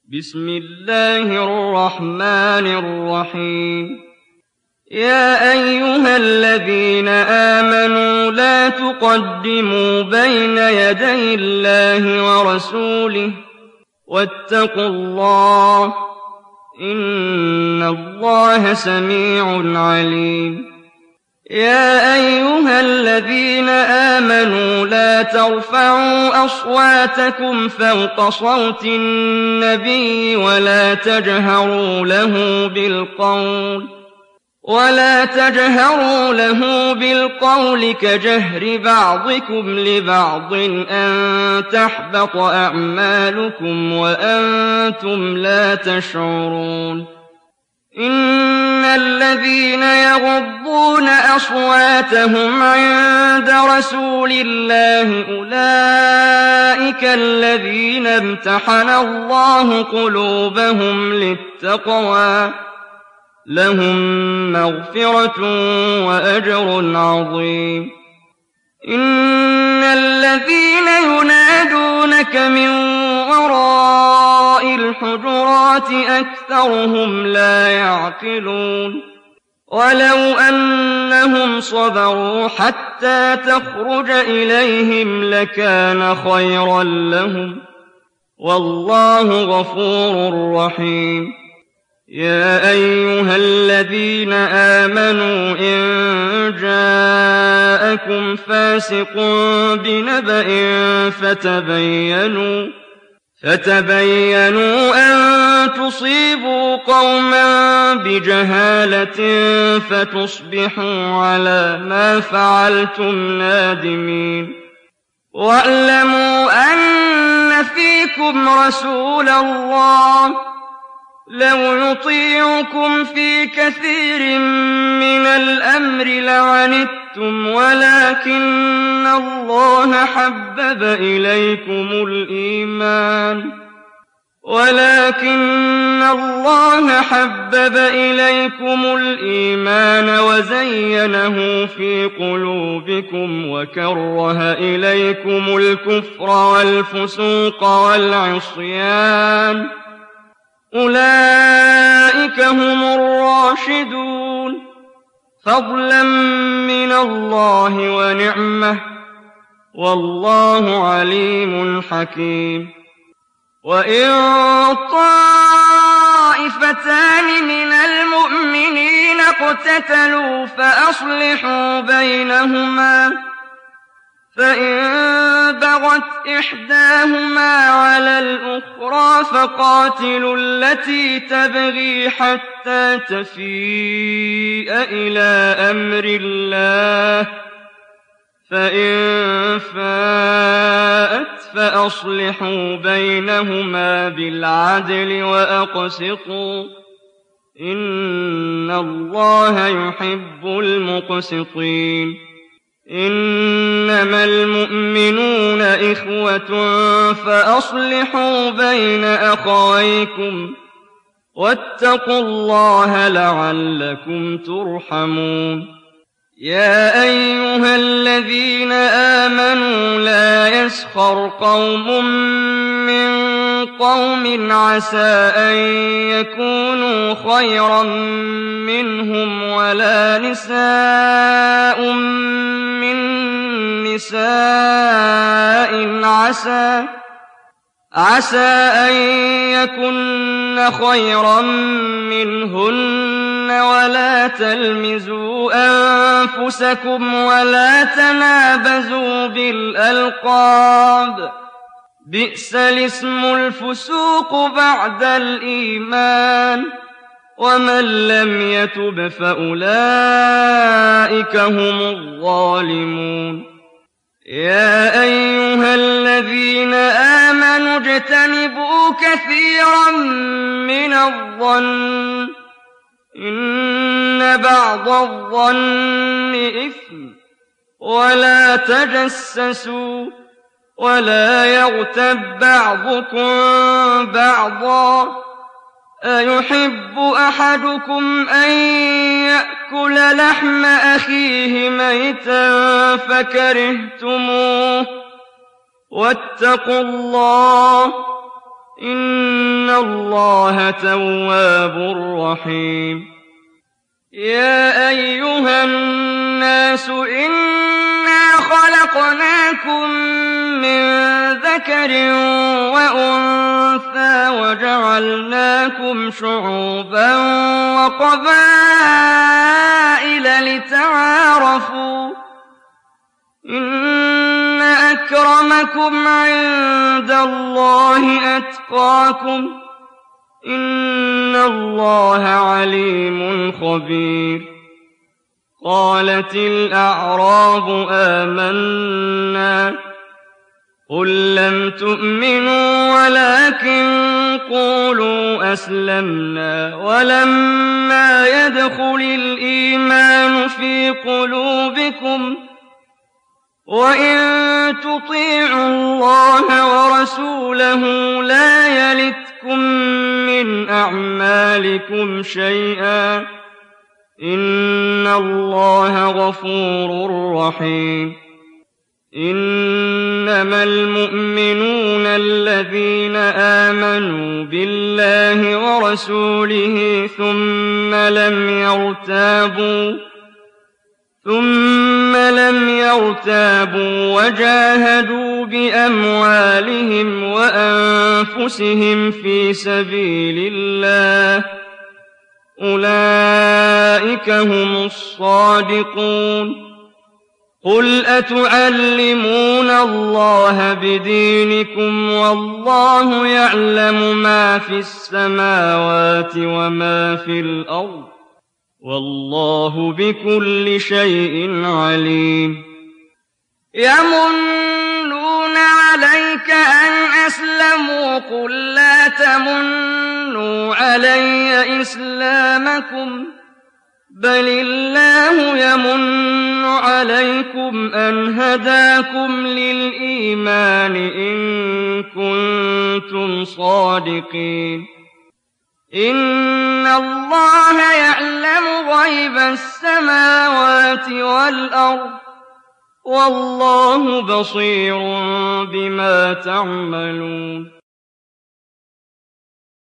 بسم الله الرحمن الرحيم يا أيها الذين آمنوا لا تقدموا بين يدي الله ورسوله واتقوا الله إن الله سميع عليم يا أيها الذين آمنوا لا ترفعوا أصواتكم فوق صوت النبي ولا تجهروا له بالقول كجهر بعضكم لبعض أن تحبط أعمالكم وأنتم لا تشعرون إن الذين يغضون أصواتهم عند رسول الله أولئك الذين امتحن الله قلوبهم للتقوى لهم مغفرة وأجر عظيم إن الذين ينادونك من وراء الحجرات أكثرهم لا يعقلون ولو أنهم صبروا حتى تخرج إليهم لكان خيرا لهم والله غفور رحيم يا أيها الذين آمنوا إن جاءكم فاسق بنبأ فتبينوا أن تصيبوا قوما بجهالة فتصبحوا على ما فعلتم نادمين واعلموا أن فيكم رسول الله لو يطيعكم في كثير من الأمر لعنتم ولكن الله حبب إليكم الإيمان وزينه في قلوبكم وكره إليكم الكفر والفسوق والعصيان أولئك هم الراشدون فضلا من الله ونعمة والله عليم حكيم وإن طائفتان من المؤمنين اقتتلوا فأصلحوا بينهما فإن بغت إحداهما على الأخرى فقاتلوا التي تبغي حتى تفيء إلى أمر الله فإن فاءت فأصلحوا بينهما بالعدل وأقسطوا إن الله يحب المقسطين إنما المؤمنون إخوة فأصلحوا بين أخويكم واتقوا الله لعلكم ترحمون يا أيها الذين آمنوا لا يسخر قوم من قوم عسى أن يكونوا خيرا منهم ولا نساء من نساء عسى أن يكن خيرا منهن ولا تلمزوا أنفسكم ولا تنابزوا بالألقاب بئس الاسم الفسوق بعد الإيمان ومن لم يتب فأولئك هم الظالمون يا أيها الذين آمنوا اجتنبوا كثيرا من الظن إن بعض الظن إثم ولا تجسسوا ولا يغتب بعضكم بعضا أيحب أحدكم أن يأكل لحم أخيه ميتا فكرهتموه واتقوا الله إِنَّ اللَّهَ تَوَّابٌ رَّحِيمٌ يَا أَيُّهَا النَّاسُ إِنَّا خَلَقْنَاكُم مِّن ذَكَرٍ وَأُنثَىٰ وَجَعَلْنَاكُمْ شُعُوبًا وَقَبَائِلَ لِتَعَارَفُوا ۚ إِنَّ أَكْرَمَكُمْ عِندَ اللَّهِ أَتْقَاكُمْ ۚ إِنَّ اللَّهَ عَلِيمٌ خَبِيرٌ قَالَتِ الْأَعْرَابُ آمَنَّا ۖ قُل لَّمْ تُؤْمِنُوا وَلَٰكِن قُولُوا أَسْلَمْنَا وَلَمَّا يَدْخُلِ الْإِيمَانُ فِي قُلُوبِكُمْ ۖ وَإِن تُطِيعُوا اللَّهَ وَرَسُولَهُ لَا يَلِتْكُم مِّنْ أَعْمَالِكُمْ شَيْئًا ۚ إِنَّ اللَّهَ غَفُورٌ رَّحِيمٌ إِنَّمَا الْمُؤْمِنُونَ الَّذِينَ آمَنُوا بِاللَّهِ وَرَسُولِهِ ثُمَّ لَمْ يَرْتَابُوا وَجَاهَدُوا بِأَمْوَالِهِمْ وَأَنفُسِهِمْ فِي سَبِيلِ اللَّهِ ۚ أُولَٰئِكَ هُمُ الصَّادِقُونَ قُلْ أَتُعَلِّمُونَ اللَّهَ بِدِينِكُمْ وَاللَّهُ يَعْلَمُ مَا فِي السَّمَاوَاتِ وَمَا فِي الْأَرْضِ ۚ وَاللَّهُ بِكُلِّ شَيْءٍ عَلِيمٌ يَمُنُّونَ عَلَيْكَ أَنْ أَسْلَمُوا ۖ قُل لَّا تَمُنُّوا عَلَيَّ إِسْلَامَكُم ۖ بَلِ اللَّهُ يَمُنُّ عَلَيْكُمْ أَنْ هَدَاكُمْ لِلْإِيمَانِ إِن كُنتُمْ صَادِقِينَ إِنَّ اللَّهَ يَعْلَمُ غَيْبَ السَّمَاوَاتِ وَالْأَرْضِ ۚ وَاللَّهُ بَصِيرٌ بِمَا تَعْمَلُونَ